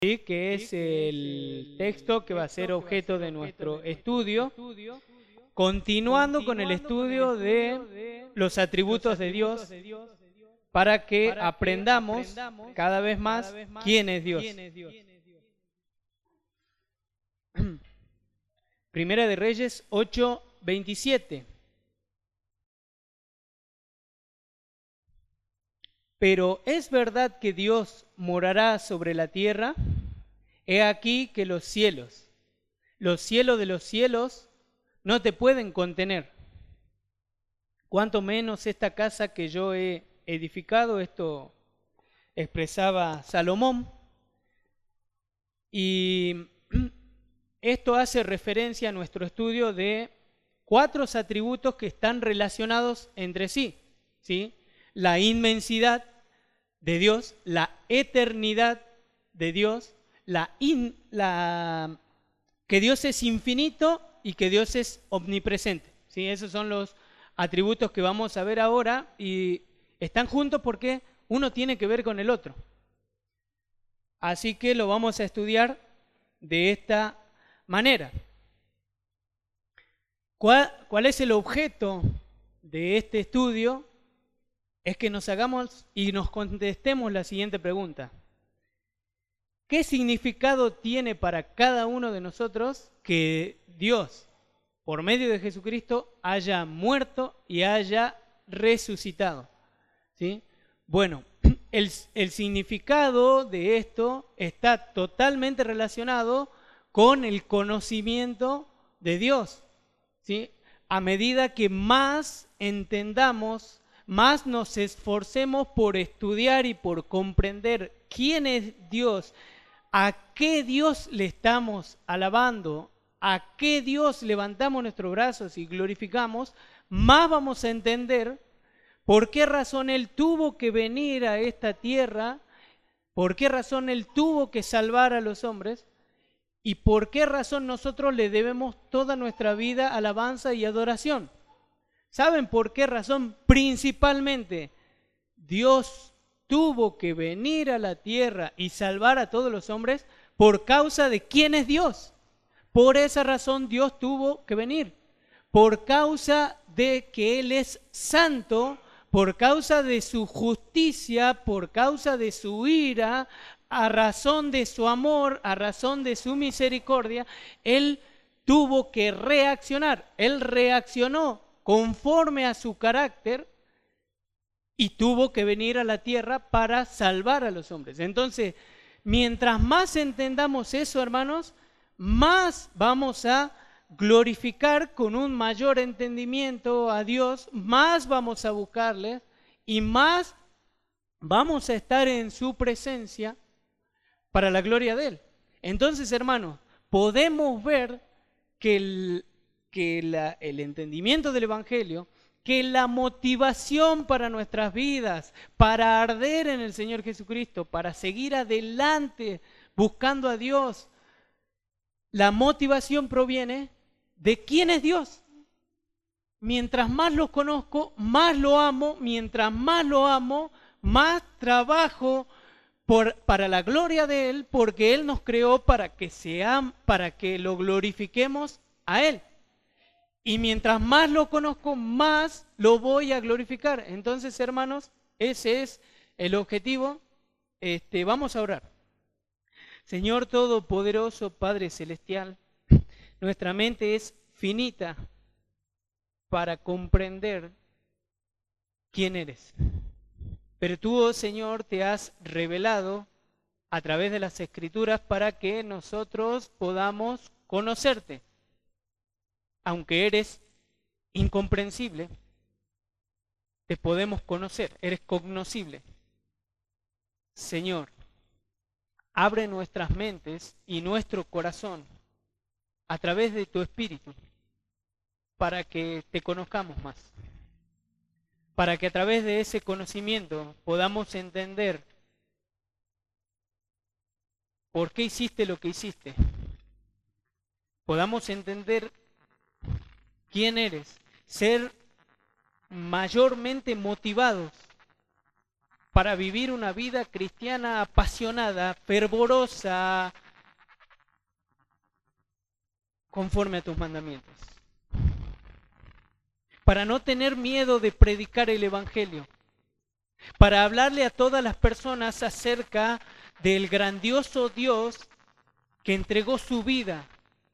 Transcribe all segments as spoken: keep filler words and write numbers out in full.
¿sí? Que es el texto que va a ser objeto de nuestro estudio, continuando con el estudio de los atributos de Dios, para que aprendamos cada vez más quién es Dios. Primera de Reyes ocho, veintisiete. Pero ¿es verdad que Dios morará sobre la tierra? He aquí que los cielos, los cielos de los cielos, no te pueden contener. Cuanto menos esta casa que yo he edificado, esto expresaba Salomón. Y esto hace referencia a nuestro estudio de cuatro atributos que están relacionados entre sí, ¿sí? La inmensidad de Dios, la eternidad de Dios, la, in, la que Dios es infinito y que Dios es omnipresente, ¿sí? Esos son los atributos que vamos a ver ahora y están juntos porque uno tiene que ver con el otro. Así que lo vamos a estudiar de esta manera. ¿Cuál, cuál es el objeto de este estudio? Es que nos hagamos y nos contestemos la siguiente pregunta. ¿Qué significado tiene para cada uno de nosotros que Dios, por medio de Jesucristo, haya muerto y haya resucitado? ¿Sí? Bueno, el, el significado de esto está totalmente relacionado con el conocimiento de Dios, ¿sí? A medida que más entendamos, más nos esforcemos por estudiar y por comprender quién es Dios, a qué Dios le estamos alabando, a qué Dios levantamos nuestros brazos y glorificamos, más vamos a entender por qué razón Él tuvo que venir a esta tierra, por qué razón Él tuvo que salvar a los hombres y por qué razón nosotros le debemos toda nuestra vida alabanza y adoración. ¿Saben por qué razón? Principalmente, Dios tuvo que venir a la tierra y salvar a todos los hombres por causa de quién es Dios. Por esa razón Dios tuvo que venir. Por causa de que Él es santo, por causa de su justicia, por causa de su ira, a razón de su amor, a razón de su misericordia, Él tuvo que reaccionar. Él reaccionó conforme a su carácter y tuvo que venir a la tierra para salvar a los hombres. Entonces, mientras más entendamos eso, hermanos, más vamos a glorificar con un mayor entendimiento a Dios, más vamos a buscarle y más vamos a estar en su presencia para la gloria de Él. Entonces, hermanos, podemos ver que el que la, el entendimiento del Evangelio, que la motivación para nuestras vidas, para arder en el Señor Jesucristo, para seguir adelante buscando a Dios, la motivación proviene de quién es Dios. Mientras más lo conozco, más lo amo, mientras más lo amo, más trabajo por, para la gloria de Él, porque Él nos creó para que, sea, para que lo glorifiquemos a Él. Y mientras más lo conozco, más lo voy a glorificar. Entonces, hermanos, ese es el objetivo. Este, vamos a orar. Señor Todopoderoso, Padre Celestial, nuestra mente es finita para comprender quién eres. Pero tú, oh Señor, te has revelado a través de las Escrituras para que nosotros podamos conocerte. Aunque eres incomprensible, te podemos conocer, eres cognoscible. Señor, abre nuestras mentes y nuestro corazón a través de tu Espíritu para que te conozcamos más. Para que a través de ese conocimiento podamos entender por qué hiciste lo que hiciste. Podamos entender quién eres, ser mayormente motivados para vivir una vida cristiana apasionada, fervorosa, conforme a tus mandamientos. Para no tener miedo de predicar el Evangelio. Para hablarle a todas las personas acerca del grandioso Dios que entregó su vida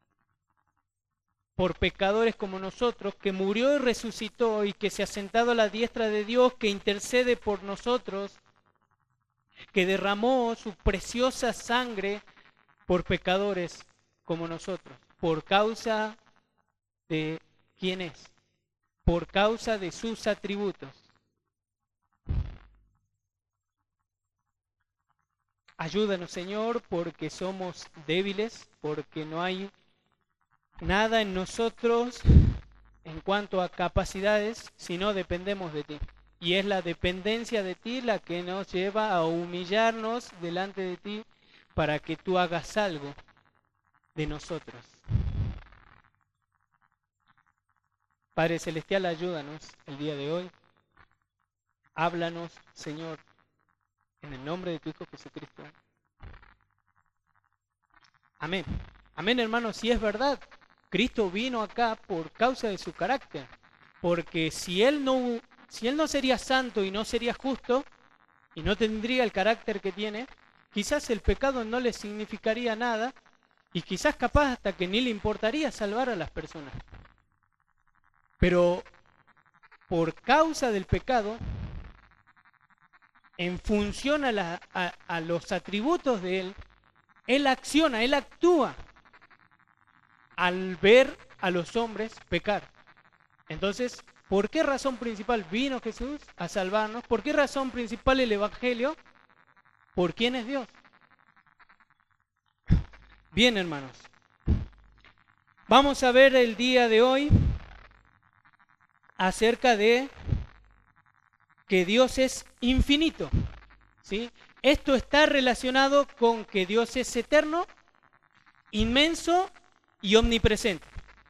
por pecadores como nosotros, que murió y resucitó y que se ha sentado a la diestra de Dios, que intercede por nosotros, que derramó su preciosa sangre por pecadores como nosotros, por causa de quién es, por causa de sus atributos. Ayúdanos, Señor, porque somos débiles, porque no hay nada en nosotros en cuanto a capacidades, si no dependemos de ti. Y es la dependencia de ti la que nos lleva a humillarnos delante de ti para que tú hagas algo de nosotros. Padre Celestial, ayúdanos el día de hoy. Háblanos, Señor, en el nombre de tu Hijo Jesucristo. Amén. Amén, hermanos, si es verdad. Cristo vino acá por causa de su carácter, porque si él no, si él no sería santo y no sería justo, y no tendría el carácter que tiene, quizás el pecado no le significaría nada, y quizás capaz hasta que ni le importaría salvar a las personas. Pero por causa del pecado, en función a, la, a, a los atributos de él, él acciona, él actúa al ver a los hombres pecar. Entonces, ¿por qué razón principal vino Jesús a salvarnos? ¿Por qué razón principal el Evangelio? ¿Por quién es Dios? Bien, hermanos. Vamos a ver el día de hoy acerca de que Dios es infinito, ¿sí? Esto está relacionado con que Dios es eterno, inmenso y omnipresente.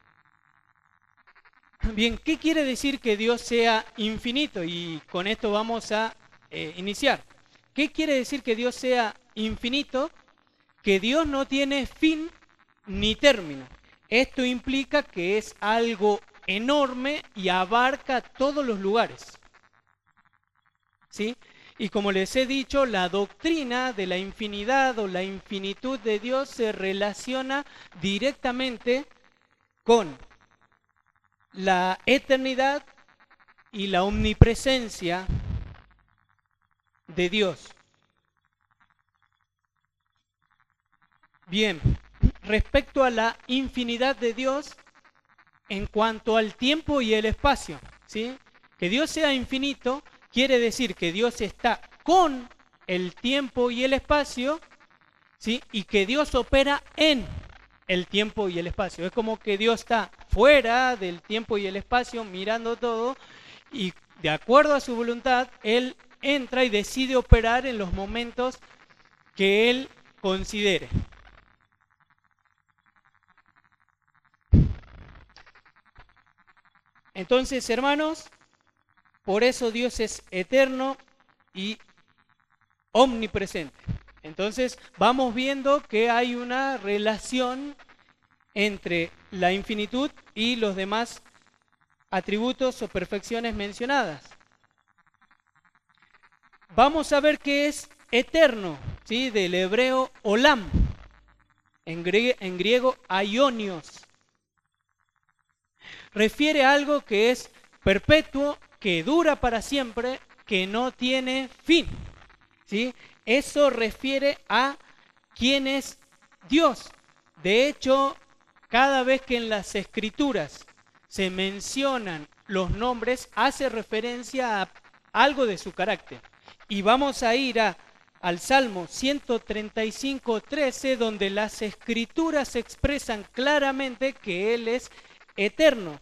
Bien, ¿qué quiere decir que Dios sea infinito? Y con esto vamos a eh, iniciar. ¿Qué quiere decir que Dios sea infinito? Que Dios no tiene fin ni término. Esto implica que es algo enorme y abarca todos los lugares. ¿Sí? Y como les he dicho, la doctrina de la infinidad o la infinitud de Dios se relaciona directamente con la eternidad y la omnipresencia de Dios. Bien, respecto a la infinidad de Dios en cuanto al tiempo y el espacio, ¿sí? Que Dios sea infinito quiere decir que Dios está con el tiempo y el espacio, ¿sí? Y que Dios opera en el tiempo y el espacio. Es como que Dios está fuera del tiempo y el espacio mirando todo y de acuerdo a su voluntad, Él entra y decide operar en los momentos que Él considere. Entonces, hermanos, por eso Dios es eterno y omnipresente. Entonces, vamos viendo que hay una relación entre la infinitud y los demás atributos o perfecciones mencionadas. Vamos a ver qué es eterno, ¿sí? Del hebreo olam, en griego, en griego aionios. Refiere a algo que es perpetuo, que dura para siempre, que no tiene fin, ¿sí? Eso refiere a quién es Dios. De hecho, cada vez que en las Escrituras se mencionan los nombres, hace referencia a algo de su carácter. Y vamos a ir a, al Salmo ciento treinta y cinco, trece, donde las Escrituras expresan claramente que Él es eterno.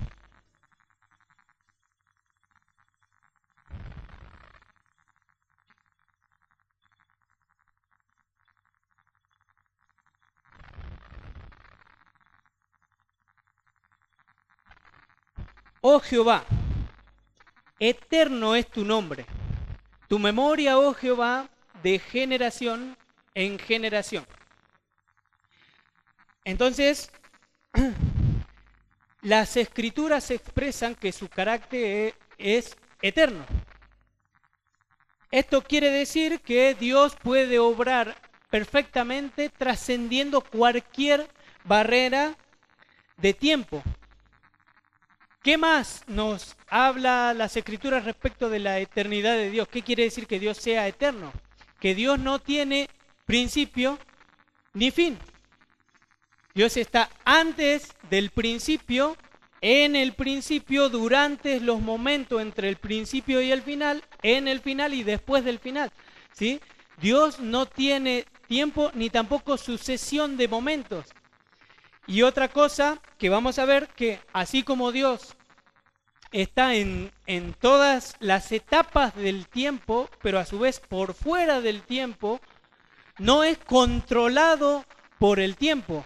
Oh Jehová, eterno es tu nombre Tu memoria, oh Jehová, de generación en generación. Entonces, las escrituras expresan que su carácter es eterno. Esto quiere decir que Dios puede obrar perfectamente trascendiendo cualquier barrera de tiempo. ¿Qué más nos habla las escrituras respecto de la eternidad de Dios? ¿Qué quiere decir que Dios sea eterno? Que Dios no tiene principio ni fin. Dios está antes del principio, en el principio, durante los momentos entre el principio y el final, en el final y después del final, ¿sí? Dios no tiene tiempo ni tampoco sucesión de momentos. Y otra cosa que vamos a ver, que así como Dios está en, en todas las etapas del tiempo, pero a su vez por fuera del tiempo, no es controlado por el tiempo.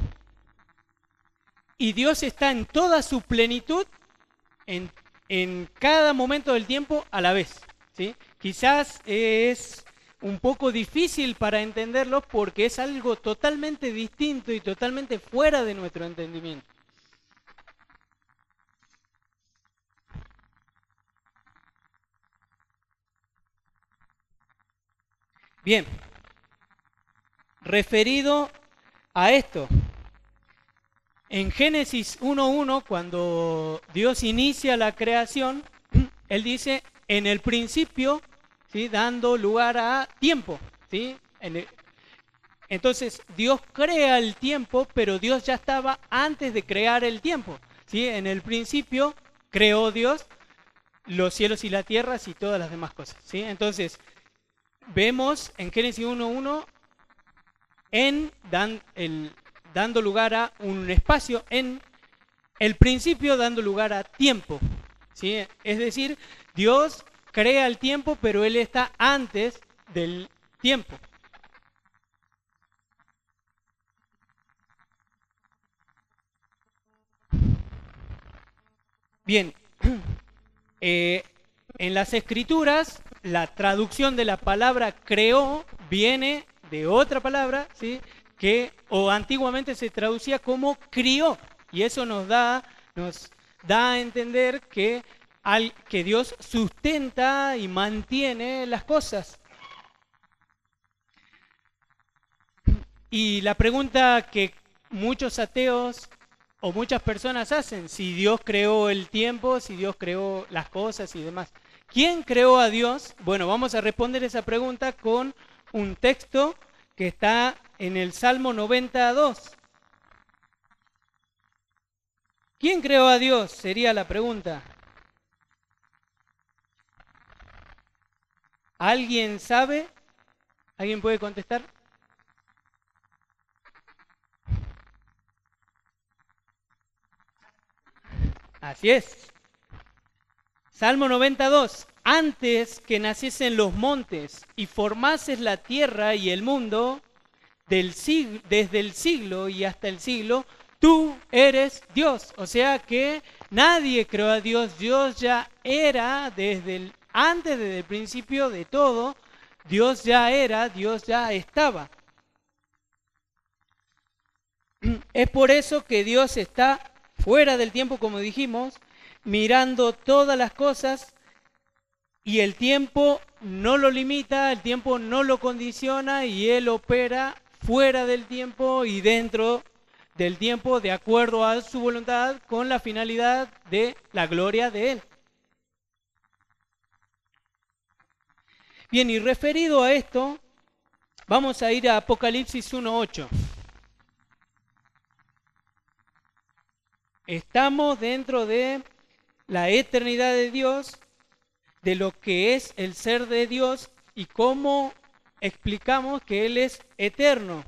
Y Dios está en toda su plenitud, en, en cada momento del tiempo a la vez, ¿sí? Quizás es un poco difícil para entenderlo porque es algo totalmente distinto y totalmente fuera de nuestro entendimiento. Bien, referido a esto, en Génesis uno uno, cuando Dios inicia la creación, Él dice, en el principio, ¿sí?, dando lugar a tiempo, ¿sí? En el, entonces, Dios crea el tiempo, pero Dios ya estaba antes de crear el tiempo, ¿sí? En el principio creó Dios los cielos y las tierras y todas las demás cosas, ¿sí? Entonces, vemos en Génesis uno uno en dan, el, dando lugar a un espacio, en el principio dando lugar a tiempo, ¿sí? Es decir, Dios crea el tiempo, pero Él está antes del tiempo. Bien, eh, en las escrituras, la traducción de la palabra creó viene de otra palabra, ¿sí?, que o antiguamente se traducía como crió, y eso nos da, nos da a entender que, al, que Dios sustenta y mantiene las cosas. Y la pregunta que muchos ateos o muchas personas hacen, si Dios creó el tiempo, si Dios creó las cosas y demás. ¿Quién creó a Dios? Bueno, vamos a responder esa pregunta con un texto que está en el Salmo noventa y dos. ¿Quién creó a Dios? Sería la pregunta. ¿Alguien sabe? ¿Alguien puede contestar? Así es. Salmo noventa y dos. Antes que naciesen los montes y formases la tierra y el mundo, del siglo, desde el siglo y hasta el siglo, tú eres Dios. O sea que nadie creó a Dios. Dios ya era desde el, antes, desde el principio de todo. Dios ya era, Dios ya estaba. Es por eso que Dios está fuera del tiempo, como dijimos, mirando todas las cosas, y el tiempo no lo limita, el tiempo no lo condiciona, y Él opera fuera del tiempo y dentro del tiempo de acuerdo a su voluntad, con la finalidad de la gloria de Él. Bien, y referido a esto, vamos a ir a Apocalipsis uno ocho. Estamos dentro de la eternidad de Dios, de lo que es el ser de Dios y cómo explicamos que Él es eterno.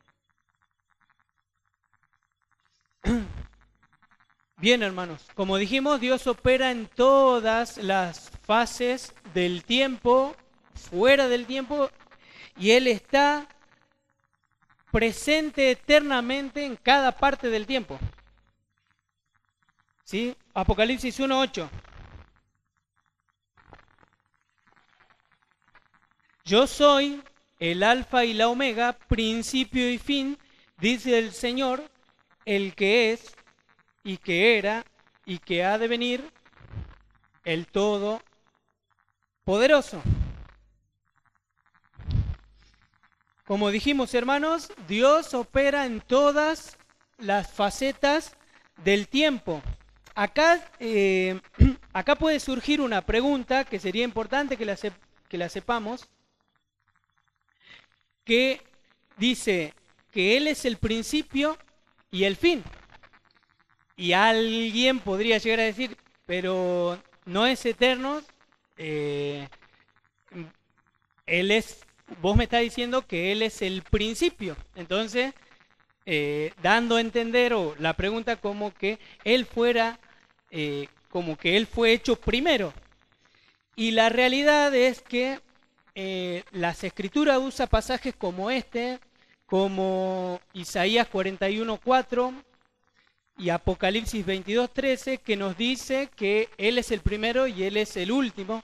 Bien, hermanos, como dijimos, Dios opera en todas las fases del tiempo, fuera del tiempo, y Él está presente eternamente en cada parte del tiempo. ¿Sí? Apocalipsis uno ocho. yo soy el alfa y la omega, principio y fin, dice el Señor, el que es y que era y que ha de venir, el Todopoderoso. Como dijimos, hermanos, Dios opera en todas las facetas del tiempo. Acá, eh, acá puede surgir una pregunta que sería importante que la, sep que la sepamos, que dice que Él es el principio y el fin. Y alguien podría llegar a decir, pero no es eterno, eh, Él es, vos me estás diciendo que Él es el principio. Entonces, eh, dando a entender, o la pregunta como que Él fuera, eh, como que Él fue hecho primero. Y la realidad es que eh, las Escrituras usan pasajes como este, como Isaías cuarenta y uno cuatro y Apocalipsis veintidós trece, que nos dice que Él es el primero y Él es el último,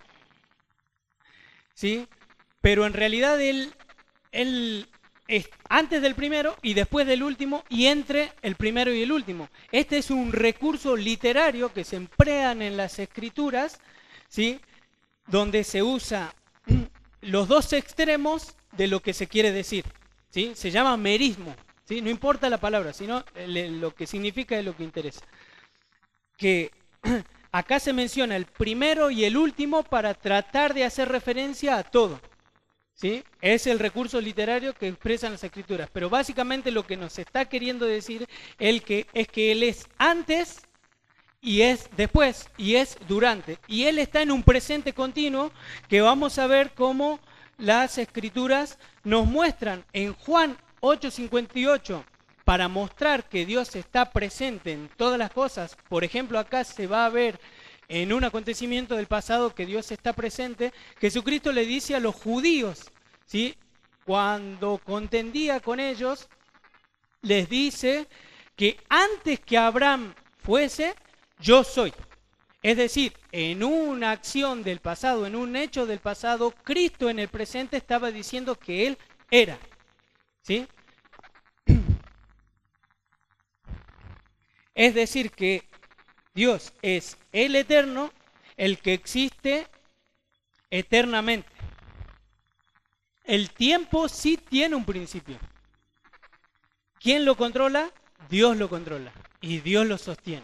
¿sí? Pero en realidad Él, él es antes del primero y después del último y entre el primero y el último. Este es un recurso literario que se emplean en las Escrituras, ¿sí? Donde se usa los dos extremos de lo que se quiere decir, ¿sí? Se llama merismo, ¿sí? No importa la palabra, sino lo que significa es lo que interesa. Que acá se menciona el primero y el último para tratar de hacer referencia a todo, ¿sí? Es el recurso literario que expresan las Escrituras, pero básicamente lo que nos está queriendo decir el que, es que Él es antes y es después, y es durante. Y Él está en un presente continuo que vamos a ver cómo las Escrituras nos muestran en Juan ocho cincuenta y ocho, para mostrar que Dios está presente en todas las cosas. Por ejemplo, acá se va a ver en un acontecimiento del pasado que Dios está presente. Jesucristo le dice a los judíos, ¿sí? Cuando contendía con ellos, les dice que antes que Abraham fuese, yo soy. Es decir, en una acción del pasado, en un hecho del pasado, Cristo en el presente estaba diciendo que Él era, ¿sí? Es decir, que Dios es el eterno, el que existe eternamente. El tiempo sí tiene un principio. ¿Quién lo controla? Dios lo controla y Dios lo sostiene.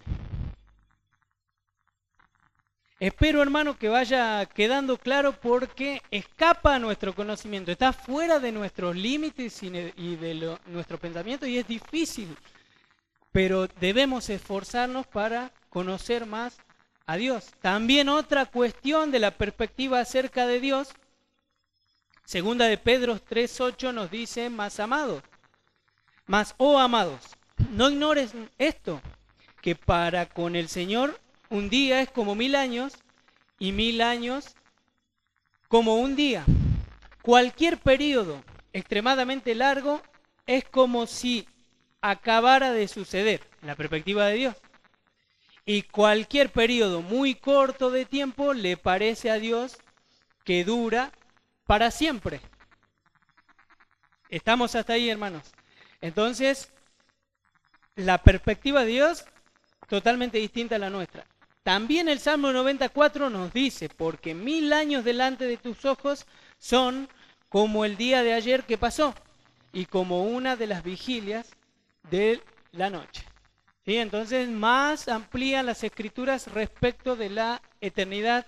Espero, hermano, que vaya quedando claro porque escapa a nuestro conocimiento, está fuera de nuestros límites y de lo, nuestro pensamiento, y es difícil, pero debemos esforzarnos para conocer más a Dios. También otra cuestión de la perspectiva acerca de Dios, segunda de Pedro tres ocho nos dice, más amados, más oh amados, no ignores esto, que para con el Señor un día es como mil años y mil años como un día. Cualquier periodo extremadamente largo es como si acabara de suceder, en la perspectiva de Dios. Y cualquier periodo muy corto de tiempo le parece a Dios que dura para siempre. ¿Estamos hasta ahí, hermanos? Entonces, la perspectiva de Dios totalmente distinta a la nuestra. También el Salmo noventa y cuatro nos dice, porque mil años delante de tus ojos son como el día de ayer que pasó y como una de las vigilias de la noche. ¿Sí? Entonces, más amplían las Escrituras respecto de la eternidad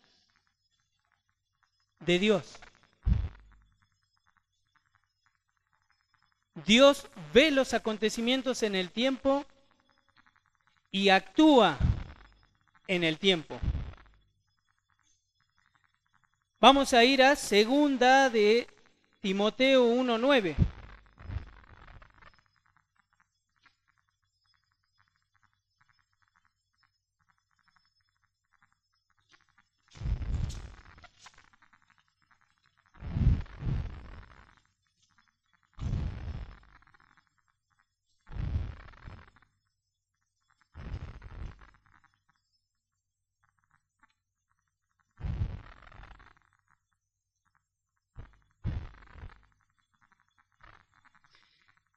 de Dios. Dios ve los acontecimientos en el tiempo y actúa en el tiempo. Vamos a ir a segunda de Timoteo uno nueve.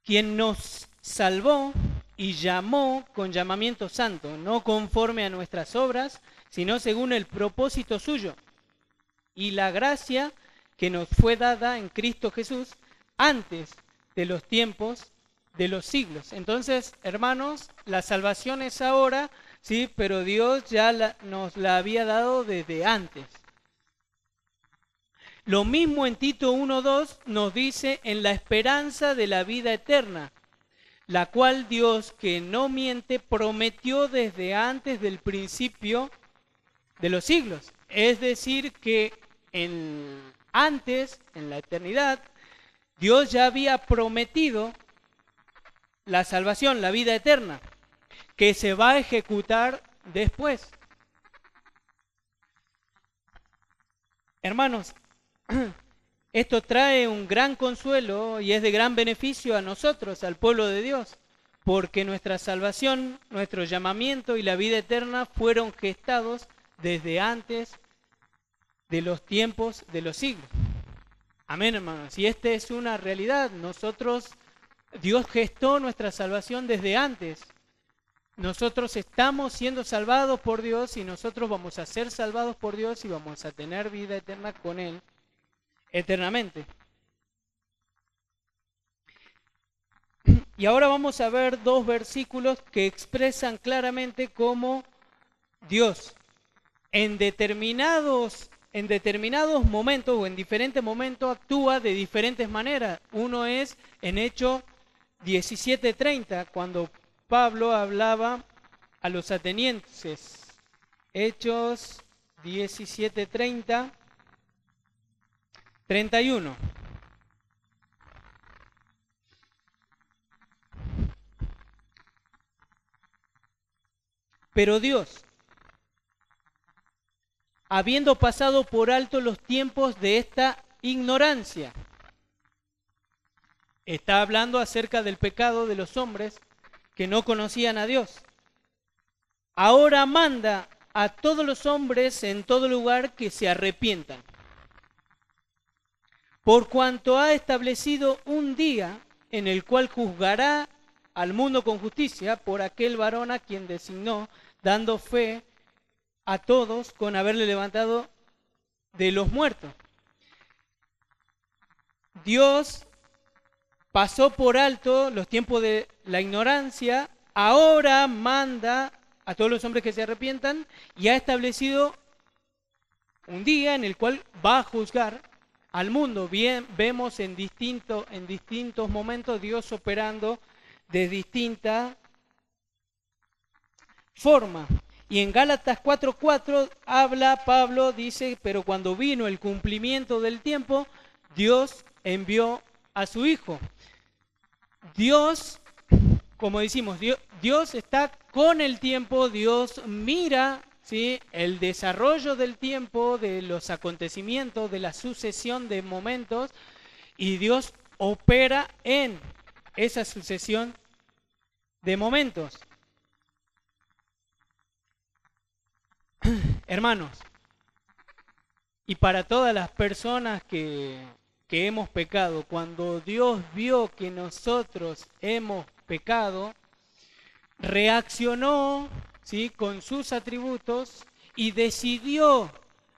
quien nos salvó y llamó con llamamiento santo, no conforme a nuestras obras, sino según el propósito suyo, y la gracia que nos fue dada en Cristo Jesús antes de los tiempos de los siglos. Entonces, hermanos, la salvación es ahora, sí, pero Dios ya la, nos la había dado desde antes. Lo mismo en Tito uno dos nos dice en la esperanza de la vida eterna, la cual Dios, que no miente, prometió desde antes del principio de los siglos. Es decir, que en, antes, en la eternidad, Dios ya había prometido la salvación, la vida eterna, que se va a ejecutar después. Hermanos, esto trae un gran consuelo y es de gran beneficio a nosotros, al pueblo de Dios, porque nuestra salvación, nuestro llamamiento y la vida eterna fueron gestados desde antes de los tiempos de los siglos. Amén, hermanos. Y esta es una realidad. Nosotros, Dios gestó nuestra salvación desde antes. Nosotros estamos siendo salvados por Dios y nosotros vamos a ser salvados por Dios y vamos a tener vida eterna con Él eternamente. Y ahora vamos a ver dos versículos que expresan claramente cómo Dios en determinados, en determinados momentos o en diferentes momentos actúa de diferentes maneras. Uno es en Hechos diecisiete treinta, cuando Pablo hablaba a los atenienses. Hechos diecisiete treinta. treinta y uno. Pero Dios, habiendo pasado por alto los tiempos de esta ignorancia, está hablando acerca del pecado de los hombres que no conocían a Dios. Ahora manda a todos los hombres en todo lugar que se arrepientan, por cuanto ha establecido un día en el cual juzgará al mundo con justicia por aquel varón a quien designó, dando fe a todos con haberle levantado de los muertos. Dios pasó por alto los tiempos de la ignorancia, ahora manda a todos los hombres que se arrepientan y ha establecido un día en el cual va a juzgar al mundo. Bien, vemos en, distinto, en distintos momentos Dios operando de distinta forma. Y en Gálatas cuatro cuatro habla Pablo, dice, pero cuando vino el cumplimiento del tiempo, Dios envió a su Hijo. Dios, como decimos, Dios, Dios está con el tiempo, Dios mira, ¿sí?, el desarrollo del tiempo, de los acontecimientos, de la sucesión de momentos, y Dios opera en esa sucesión de momentos. Hermanos, y para todas las personas que, que hemos pecado, cuando Dios vio que nosotros hemos pecado, reaccionó, ¿sí?, con sus atributos y decidió,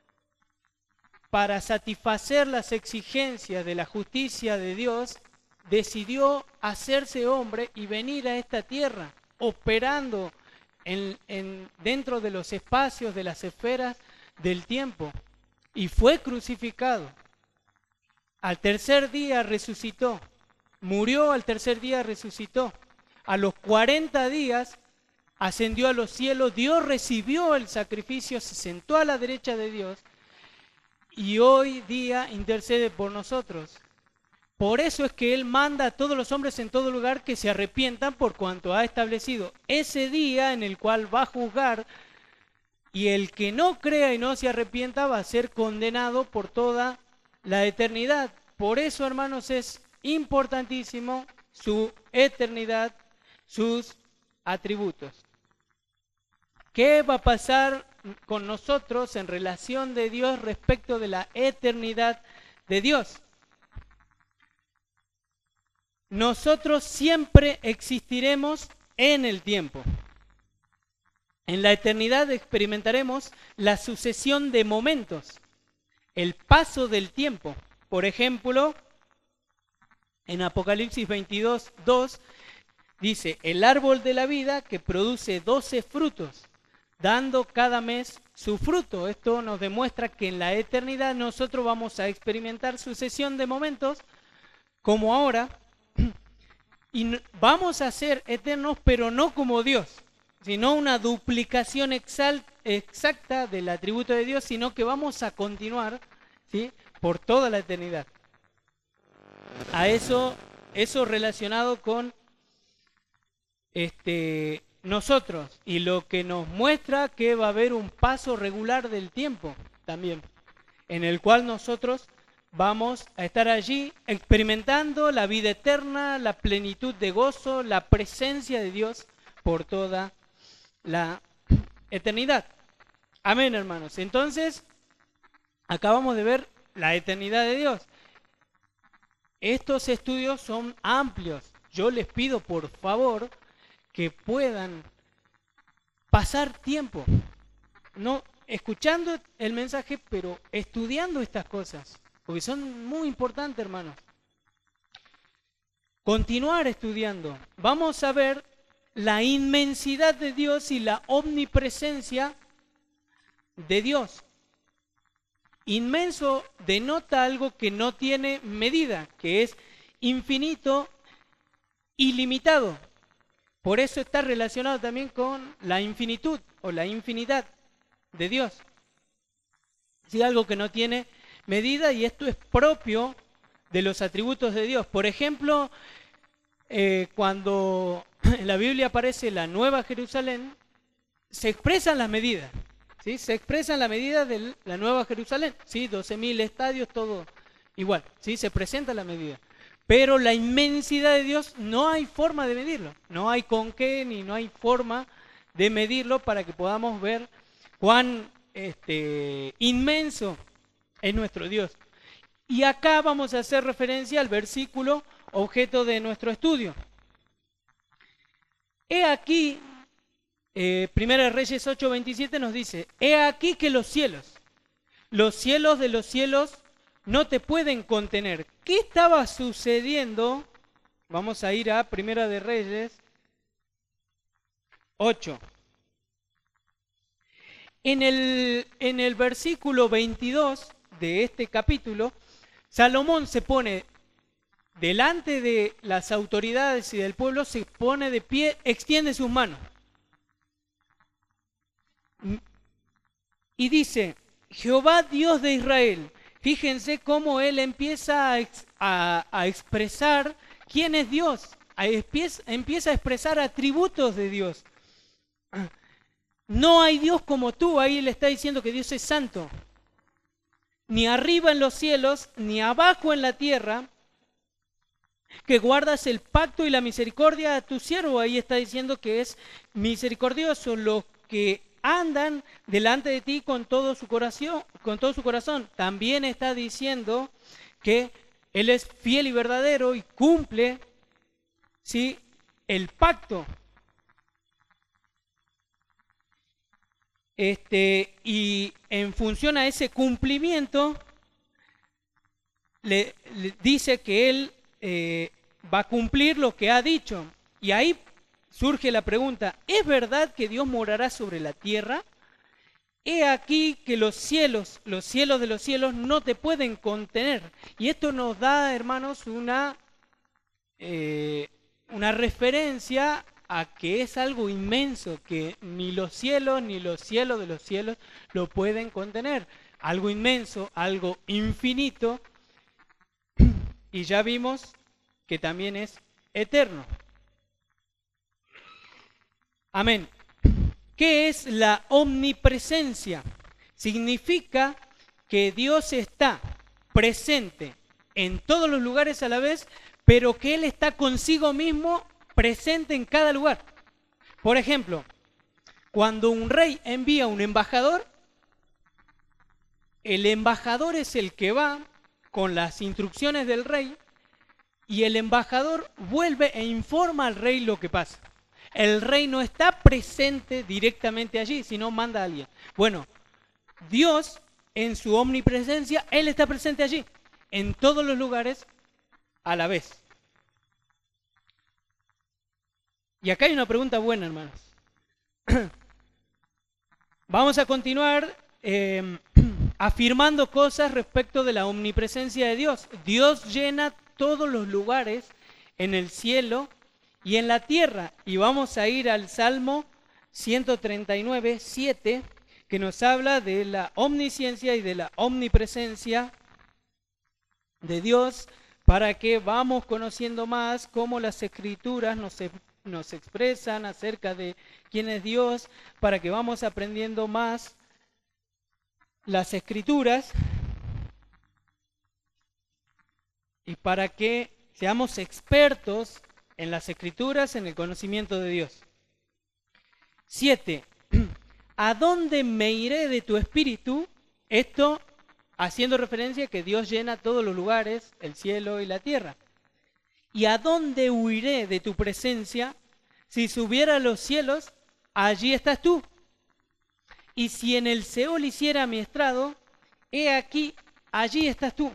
para satisfacer las exigencias de la justicia de Dios, decidió hacerse hombre y venir a esta tierra, operando en, en, dentro de los espacios, de las esferas del tiempo, y fue crucificado. Al tercer día resucitó, murió, al tercer día resucitó. A los cuarenta días ascendió a los cielos, Dios recibió el sacrificio, se sentó a la derecha de Dios y hoy día intercede por nosotros. Por eso es que Él manda a todos los hombres en todo lugar que se arrepientan, por cuanto ha establecido ese día en el cual va a juzgar, y el que no crea y no se arrepienta va a ser condenado por toda la eternidad. Por eso, hermanos, es importantísimo su eternidad, sus atributos. ¿Qué va a pasar con nosotros en relación de Dios respecto de la eternidad de Dios? nosotros siempre existiremos en el tiempo. En la eternidad experimentaremos la sucesión de momentos, el paso del tiempo. Por ejemplo, en Apocalipsis veintidós, dos, dice, el árbol de la vida que produce doce frutos, dando cada mes su fruto. Esto nos demuestra que en la eternidad nosotros vamos a experimentar sucesión de momentos, como ahora, y vamos a ser eternos, pero no como Dios, sino una duplicación exacta del atributo de Dios, sino que vamos a continuar, ¿sí?, por toda la eternidad. A eso, eso relacionado con este, nosotros, y lo que nos muestra que va a haber un paso regular del tiempo también, en el cual nosotros vamos a estar allí experimentando la vida eterna, la plenitud de gozo, la presencia de Dios por toda la eternidad. Amén, hermanos. Entonces, acabamos de ver la eternidad de Dios. Estos estudios son amplios. Yo les pido, por favor, que puedan pasar tiempo, no escuchando el mensaje, pero estudiando estas cosas, porque son muy importantes, hermanos. Continuar estudiando. Vamos a ver la inmensidad de Dios y la omnipresencia de Dios. Inmenso denota algo que no tiene medida, que es infinito, ilimitado. Por eso está relacionado también con la infinitud o la infinidad de Dios. Sí, algo que no tiene medida, y esto es propio de los atributos de Dios. Por ejemplo, eh, cuando en la Biblia aparece la Nueva Jerusalén, se expresan las medidas. ¿Sí? Se expresan las medidas de la Nueva Jerusalén, ¿sí? doce mil estadios, todo igual, ¿sí? Se presenta la medida. Pero la inmensidad de Dios no hay forma de medirlo, no hay con qué, ni no hay forma de medirlo para que podamos ver cuán este, inmenso es nuestro Dios. Y acá vamos a hacer referencia al versículo objeto de nuestro estudio. He aquí, eh, Primera de Reyes ocho veintisiete nos dice, he aquí que los cielos, los cielos de los cielos no te pueden contener. ¿Qué estaba sucediendo? Vamos a ir a Primera de Reyes ocho. En el, en el versículo veintidós de este capítulo, Salomón se pone delante de las autoridades y del pueblo, se pone de pie, extiende sus manos y dice, Jehová Dios de Israel. Fíjense cómo él empieza a, a, a expresar quién es Dios, a, empieza, empieza a expresar atributos de Dios. No hay Dios como tú, ahí le está diciendo que Dios es santo. Ni arriba en los cielos, ni abajo en la tierra, que guardas el pacto y la misericordia a tu siervo. Ahí está diciendo que es misericordioso, los que andan delante de ti con todo su corazón, con todo su corazón. También está diciendo que Él es fiel y verdadero y cumple, ¿sí?, el pacto. Este, y en función a ese cumplimiento, le, le dice que Él eh, va a cumplir lo que ha dicho. Y ahí surge la pregunta, ¿es verdad que Dios morará sobre la tierra? He aquí que los cielos, los cielos de los cielos no te pueden contener. Y esto nos da, hermanos, una, eh, una referencia a que es algo inmenso, que ni los cielos ni los cielos de los cielos lo pueden contener. Algo inmenso, algo infinito, y ya vimos que también es eterno. Amén. ¿Qué es la omnipresencia? Significa que Dios está presente en todos los lugares a la vez, pero que Él está consigo mismo presente en cada lugar. Por ejemplo, cuando un rey envía un embajador, el embajador es el que va con las instrucciones del rey y el embajador vuelve e informa al rey lo que pasa. El rey no está presente directamente allí, sino manda a alguien. Bueno, Dios en su omnipresencia, Él está presente allí, en todos los lugares a la vez. Y acá hay una pregunta buena, hermanos. Vamos a continuar eh, afirmando cosas respecto de la omnipresencia de Dios. Dios llena todos los lugares en el cielo y en la tierra. Y vamos a ir al Salmo ciento treinta y nueve, siete, que nos habla de la omnisciencia y de la omnipresencia de Dios, para que vamos conociendo más cómo las Escrituras nos, nos expresan acerca de quién es Dios, para que vamos aprendiendo más las Escrituras y para que seamos expertos en las Escrituras, en el conocimiento de Dios. Siete. ¿A dónde me iré de tu espíritu? Esto haciendo referencia a que Dios llena todos los lugares, el cielo y la tierra. ¿Y a dónde huiré de tu presencia? Si subiera a los cielos, allí estás tú. Y si en el Seol hiciera mi estrado, he aquí, allí estás tú.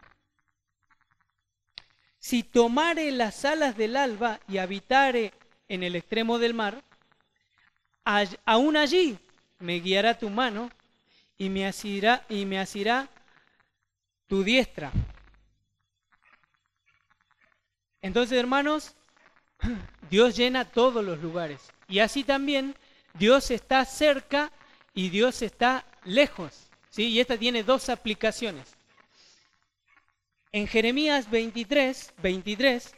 Si tomare las alas del alba y habitare en el extremo del mar, aún allí me guiará tu mano y me asirá, y me asirá tu diestra. Entonces, hermanos, Dios llena todos los lugares. Y así también Dios está cerca y Dios está lejos, ¿sí? Y esta tiene dos aplicaciones. En Jeremías veintitrés, veintitrés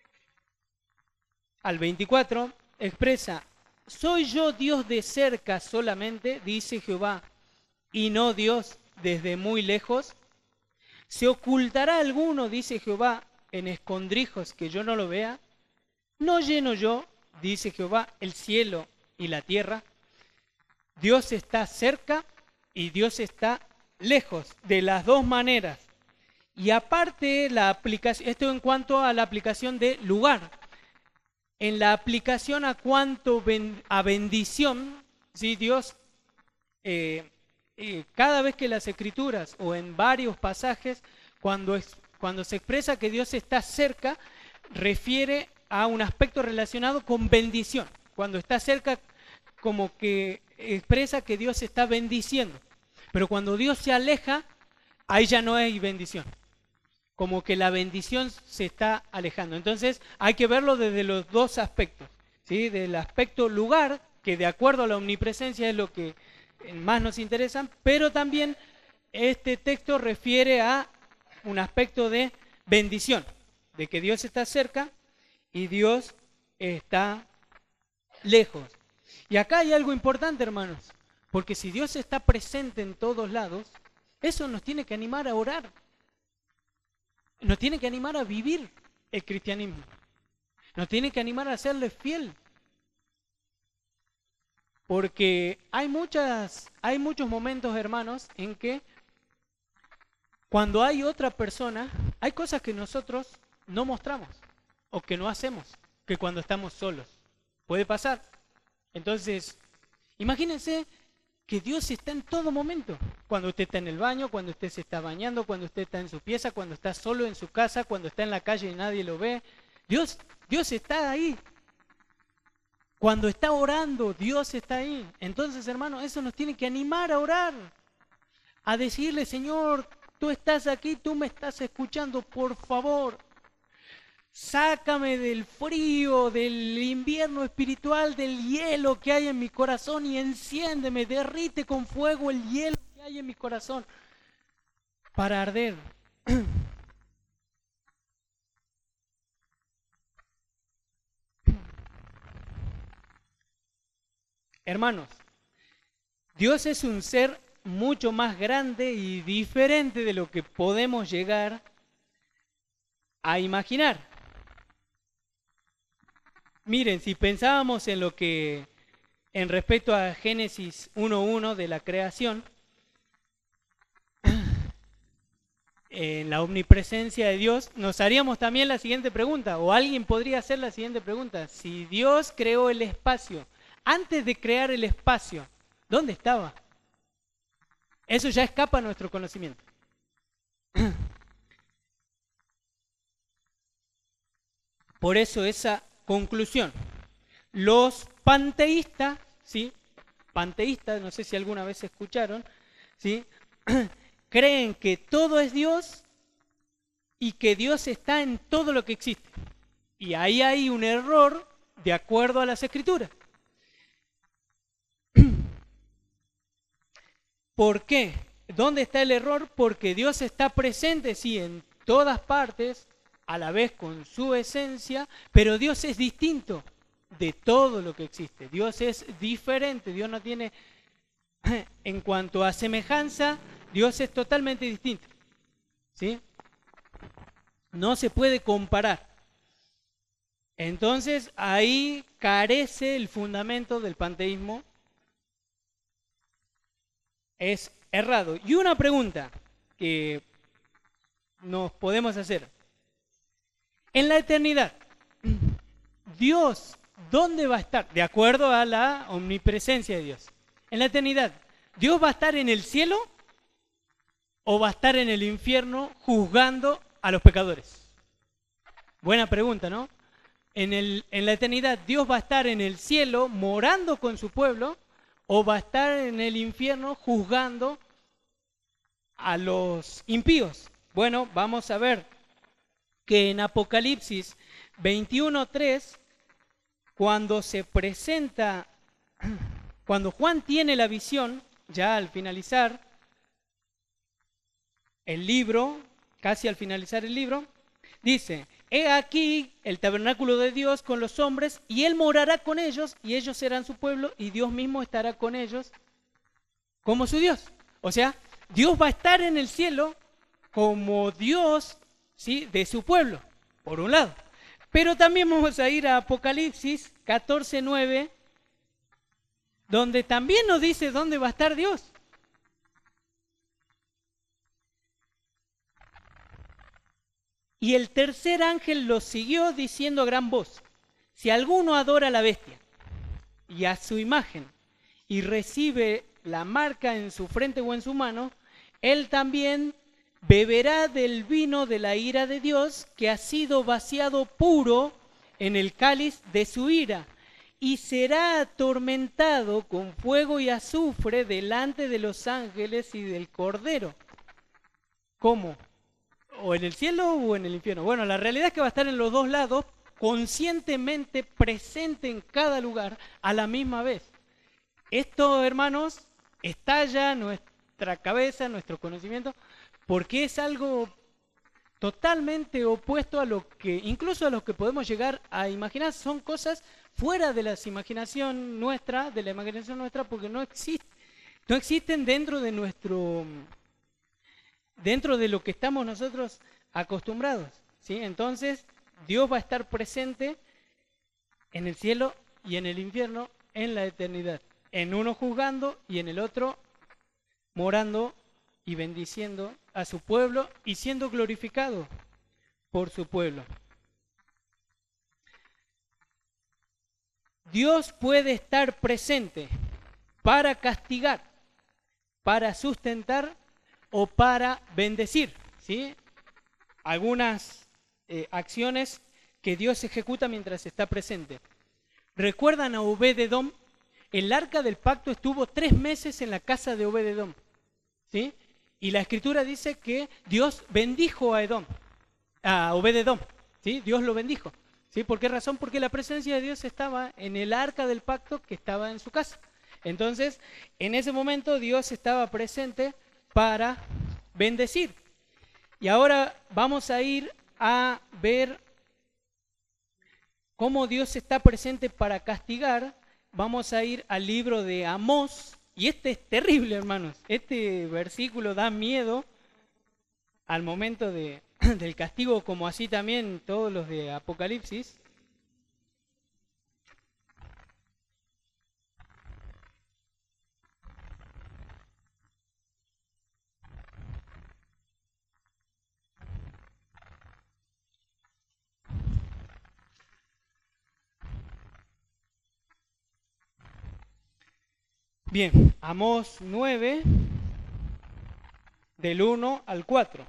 al veinticuatro expresa: ¿soy yo Dios de cerca solamente, dice Jehová, y no Dios desde muy lejos? ¿Se ocultará alguno, dice Jehová, en escondrijos que yo no lo vea? ¿No lleno yo, dice Jehová, el cielo y la tierra? Dios está cerca y Dios está lejos, de las dos maneras. Y aparte, la aplicación, esto en cuanto a la aplicación de lugar. En la aplicación a cuanto ben, a bendición, ¿sí? Dios, eh, eh, cada vez que las Escrituras o en varios pasajes, cuando, es, cuando se expresa que Dios está cerca, refiere a un aspecto relacionado con bendición. Cuando está cerca, como que expresa que Dios está bendiciendo. Pero cuando Dios se aleja, ahí ya no hay bendición. Como que la bendición se está alejando. Entonces hay que verlo desde los dos aspectos, ¿sí? Del aspecto lugar, que de acuerdo a la omnipresencia es lo que más nos interesa, pero también este texto refiere a un aspecto de bendición, de que Dios está cerca y Dios está lejos. Y acá hay algo importante, hermanos, porque si Dios está presente en todos lados, eso nos tiene que animar a orar. Nos tiene que animar a vivir el cristianismo. Nos tiene que animar a serle fiel. Porque hay muchas, hay muchos momentos, hermanos, en que cuando hay otra persona, hay cosas que nosotros no mostramos o que no hacemos, que cuando estamos solos. Puede pasar. Entonces, imagínense que Dios está en todo momento. Cuando usted está en el baño, cuando usted se está bañando, cuando usted está en su pieza, cuando está solo en su casa, cuando está en la calle y nadie lo ve. Dios, Dios está ahí. Cuando está orando, Dios está ahí. Entonces, hermano, eso nos tiene que animar a orar. A decirle: Señor, tú estás aquí, tú me estás escuchando, por favor. Sácame del frío, del invierno espiritual, del hielo que hay en mi corazón y enciéndeme, derrite con fuego el hielo que hay en mi corazón para arder. Hermanos, Dios es un ser mucho más grande y diferente de lo que podemos llegar a imaginar. Miren, si pensábamos en lo que, en respecto a Génesis uno uno de la creación, en la omnipresencia de Dios, nos haríamos también la siguiente pregunta, o alguien podría hacer la siguiente pregunta: si Dios creó el espacio, antes de crear el espacio, ¿dónde estaba? Eso ya escapa a nuestro conocimiento. Por eso esa conclusión. Los panteístas, ¿sí? Panteístas, no sé si alguna vez escucharon, ¿sí? Creen que todo es Dios y que Dios está en todo lo que existe. Y ahí hay un error de acuerdo a las Escrituras. ¿Por qué? ¿Dónde está el error? Porque Dios está presente, sí, en todas partes, a la vez con su esencia, pero Dios es distinto de todo lo que existe. Dios es diferente, Dios no tiene, en cuanto a semejanza, Dios es totalmente distinto, ¿sí? No se puede comparar. Entonces ahí carece el fundamento del panteísmo, es errado. Y una pregunta que nos podemos hacer: en la eternidad, Dios, ¿dónde va a estar? De acuerdo a la omnipresencia de Dios. En la eternidad, ¿Dios va a estar en el cielo o va a estar en el infierno juzgando a los pecadores? Buena pregunta, ¿no? En, el, en la eternidad, ¿Dios va a estar en el cielo morando con su pueblo o va a estar en el infierno juzgando a los impíos? Bueno, vamos a ver que en Apocalipsis veintiuno tres, cuando se presenta, cuando Juan tiene la visión, ya al finalizar el libro, casi al finalizar el libro, dice: he aquí el tabernáculo de Dios con los hombres, y Él morará con ellos, y ellos serán su pueblo, y Dios mismo estará con ellos como su Dios. O sea, Dios va a estar en el cielo como Dios, ¿sí?, de su pueblo, por un lado. Pero también vamos a ir a Apocalipsis catorce nueve, donde también nos dice dónde va a estar Dios. Y el tercer ángel los siguió diciendo a gran voz: si alguno adora a la bestia y a su imagen y recibe la marca en su frente o en su mano, él también beberá del vino de la ira de Dios, que ha sido vaciado puro en el cáliz de su ira, y será atormentado con fuego y azufre delante de los ángeles y del Cordero. ¿Cómo? ¿O en el cielo o en el infierno? Bueno, la realidad es que va a estar en los dos lados, conscientemente presente en cada lugar a la misma vez. Esto, hermanos, estalla nuestra cabeza, nuestro conocimiento, porque es algo totalmente opuesto a lo que, incluso a lo que podemos llegar a imaginar. Son cosas fuera de la imaginación nuestra, de la imaginación nuestra, porque no existe, no existen dentro de nuestro, dentro de lo que estamos nosotros acostumbrados, ¿sí? Entonces, Dios va a estar presente en el cielo y en el infierno en la eternidad, en uno juzgando y en el otro morando y bendiciendo a su pueblo y siendo glorificado por su pueblo. Dios puede estar presente para castigar, para sustentar o para bendecir, ¿sí? Algunas eh, acciones que Dios ejecuta mientras está presente. ¿Recuerdan a Obed-edom? El arca del pacto estuvo tres meses en la casa de Obed-edom, ¿sí? Y la escritura dice que Dios bendijo a Edom, a Obed-edom, ¿sí? Dios lo bendijo, ¿sí? ¿Por qué razón? Porque la presencia de Dios estaba en el arca del pacto que estaba en su casa. Entonces, en ese momento Dios estaba presente para bendecir. Y ahora vamos a ir a ver cómo Dios está presente para castigar. Vamos a ir al libro de Amós, y este es terrible, hermanos. Este versículo da miedo al momento de, del castigo, como así también todos los de Apocalipsis. Bien, Amós nueve, del uno al cuatro.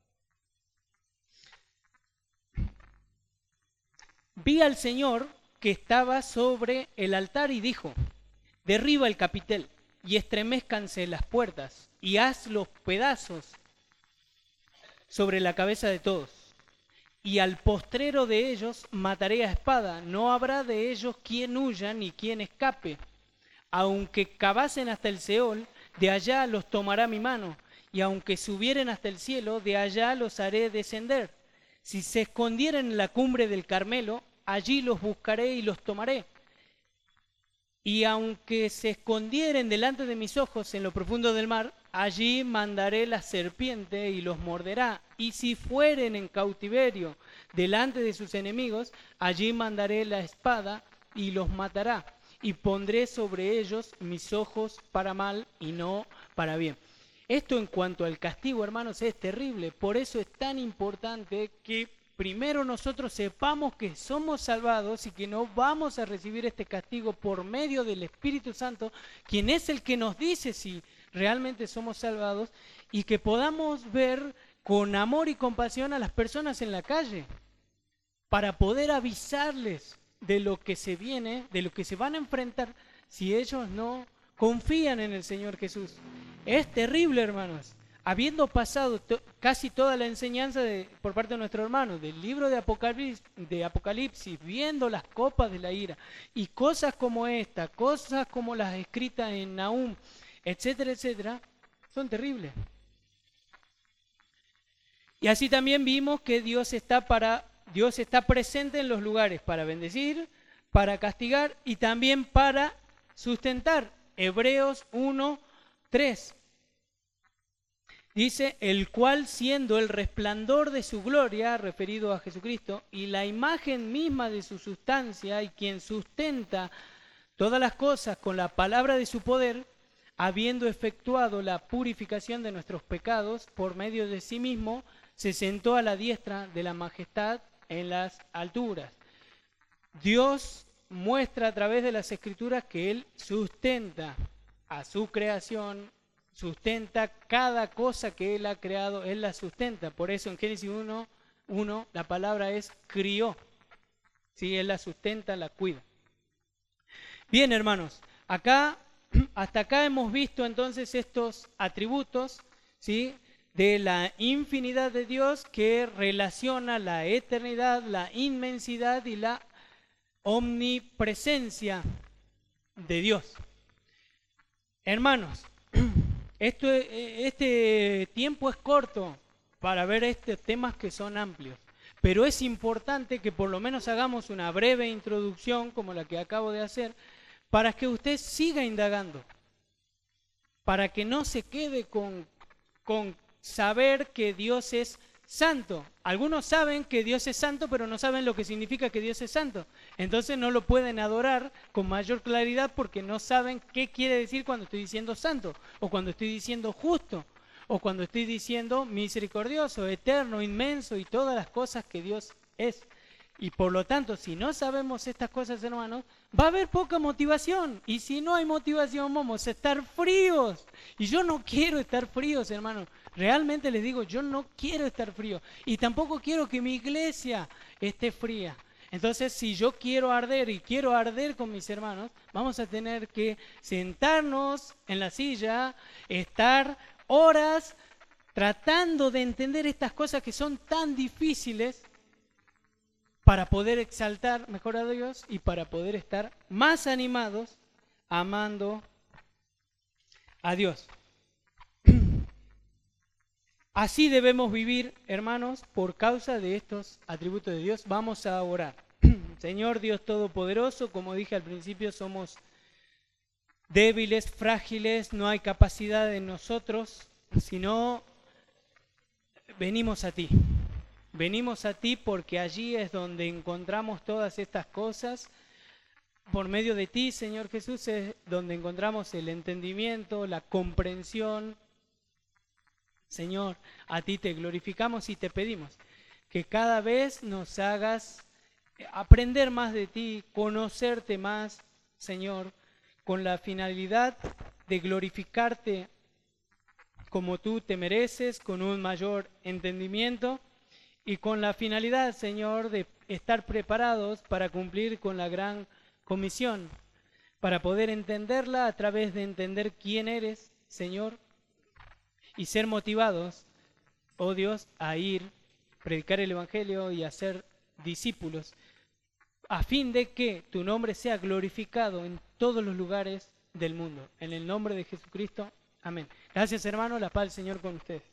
Vi al Señor que estaba sobre el altar y dijo, derriba el capitel y estremezcanse las puertas y haz los pedazos sobre la cabeza de todos. Y al postrero de ellos mataré a espada, no habrá de ellos quien huya ni quien escape. Aunque cavasen hasta el Seol, de allá los tomará mi mano, y aunque subieren hasta el cielo, de allá los haré descender. Si se escondieren en la cumbre del Carmelo, allí los buscaré y los tomaré. Y aunque se escondieren delante de mis ojos en lo profundo del mar, allí mandaré la serpiente y los morderá. Y si fueren en cautiverio delante de sus enemigos, allí mandaré la espada y los matará. Y pondré sobre ellos mis ojos para mal y no para bien. Esto en cuanto al castigo, hermanos, es terrible. Por eso es tan importante que primero nosotros sepamos que somos salvados y que no vamos a recibir este castigo por medio del Espíritu Santo, quien es el que nos dice si realmente somos salvados, y que podamos ver con amor y compasión a las personas en la calle para poder avisarles de lo que se viene, de lo que se van a enfrentar si ellos no confían en el Señor Jesús. Es terrible, hermanos. Habiendo pasado to- casi toda la enseñanza de, por parte de nuestro hermano del libro de Apocalipsis, de Apocalipsis, viendo las copas de la ira y cosas como esta, cosas como las escritas en Nahum, etcétera, etcétera, son terribles. Y así también vimos que Dios está, para, Dios está presente en los lugares para bendecir, para castigar y también para sustentar. Hebreos uno, tres. Dice, el cual siendo el resplandor de su gloria, referido a Jesucristo, y la imagen misma de su sustancia, y quien sustenta todas las cosas con la palabra de su poder, habiendo efectuado la purificación de nuestros pecados por medio de sí mismo, se sentó a la diestra de la majestad en las alturas. Dios muestra a través de las Escrituras que Él sustenta a su creación, sustenta cada cosa que Él ha creado, Él la sustenta. Por eso en Génesis uno, uno la palabra es crió. ¿Sí? Él la sustenta, la cuida. Bien, hermanos, acá, hasta acá hemos visto entonces estos atributos, ¿sí?, de la infinidad de Dios que relaciona la eternidad, la inmensidad y la omnipresencia de Dios. Hermanos, esto, este tiempo es corto para ver estos temas que son amplios, pero es importante que por lo menos hagamos una breve introducción como la que acabo de hacer para que usted siga indagando, para que no se quede con, con saber que Dios es santo. Algunos saben que Dios es santo, pero no saben lo que significa que Dios es santo. Entonces no lo pueden adorar con mayor claridad porque no saben qué quiere decir cuando estoy diciendo santo, o cuando estoy diciendo justo, o cuando estoy diciendo misericordioso, eterno, inmenso y todas las cosas que Dios es. Y por lo tanto, si no sabemos estas cosas, hermanos, va a haber poca motivación. Y si no hay motivación, vamos a estar fríos. Y yo no quiero estar fríos, hermanos. Realmente les digo, yo no quiero estar frío. Y tampoco quiero que mi iglesia esté fría. Entonces, si yo quiero arder y quiero arder con mis hermanos, vamos a tener que sentarnos en la silla, estar horas tratando de entender estas cosas que son tan difíciles, para poder exaltar mejor a Dios y para poder estar más animados amando a Dios. Así debemos vivir, hermanos, por causa de estos atributos de Dios. Vamos a orar. Señor Dios Todopoderoso, como dije al principio, somos débiles, frágiles, no hay capacidad en nosotros, sino venimos a ti. Venimos a ti porque allí es donde encontramos todas estas cosas. Por medio de ti, Señor Jesús, es donde encontramos el entendimiento, la comprensión. Señor, a ti te glorificamos y te pedimos que cada vez nos hagas aprender más de ti, conocerte más, Señor, con la finalidad de glorificarte como tú te mereces, con un mayor entendimiento y con la finalidad, Señor, de estar preparados para cumplir con la gran comisión, para poder entenderla a través de entender quién eres, Señor, y ser motivados, oh Dios, a ir, predicar el Evangelio y a ser discípulos, a fin de que tu nombre sea glorificado en todos los lugares del mundo. En el nombre de Jesucristo, amén. Gracias, hermano, la paz del Señor con ustedes.